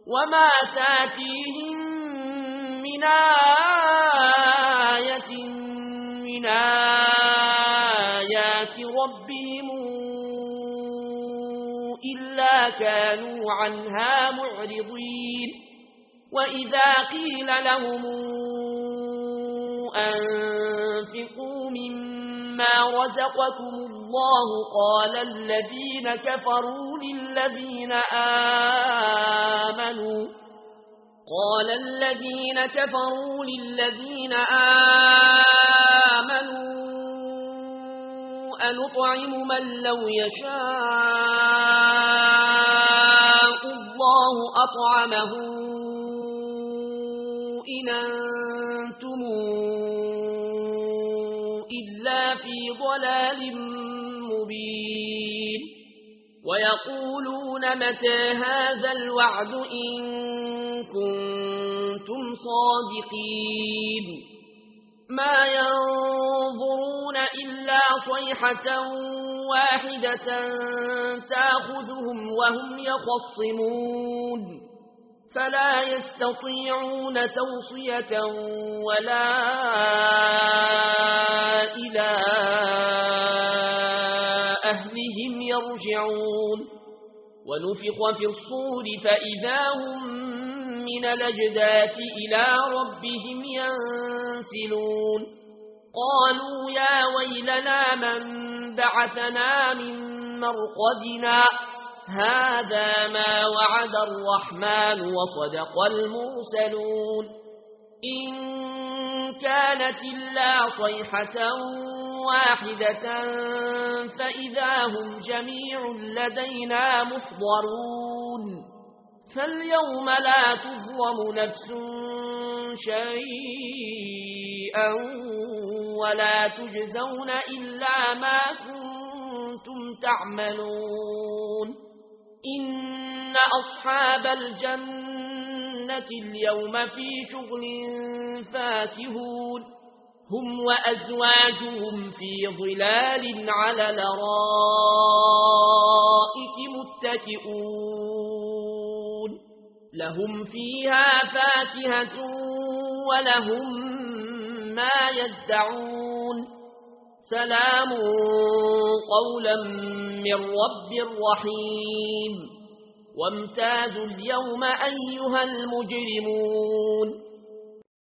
وما تاتيهم من آية من آيات ربهم إلا كانوا عنها معرضين وإذا قيل لهم أنفقوا مما رزقكم الله قال الذين كفروا للذين آمنوا أنطعم من لو يشاء الله أطعمه إن أنتم إلا في ضلال مبين ويقولون متى هذا الوعد إن كنتم صادقين ما ينظرون إلا صيحة واحدة تأخذهم وهم يخصمون فلا يستطيعون توصية ولا إلى أهلهم يرجعون ونفخ في الصور فإذا هم من الأجداث إلى ربهم ينسلون قالوا يا ويلنا من بعثنا من مرقدنا هذا ما وعد الرحمن وصدق المرسلون إن كانت إلا صيحة واحدة فإذا هم جميع لدينا محضرون فاليوم لا تظلم نفس شيئا ولا تجزون إلا ما كنتم تعملون إن أصحاب الجنة اليوم في شغل فاكهون هم وأزواجهم في ظلال على الأرائك متكئون لهم فيها فاكهة ولهم ما يدعون سلام قولا من رب رحيم وامتازوا اليوم أيها المجرمون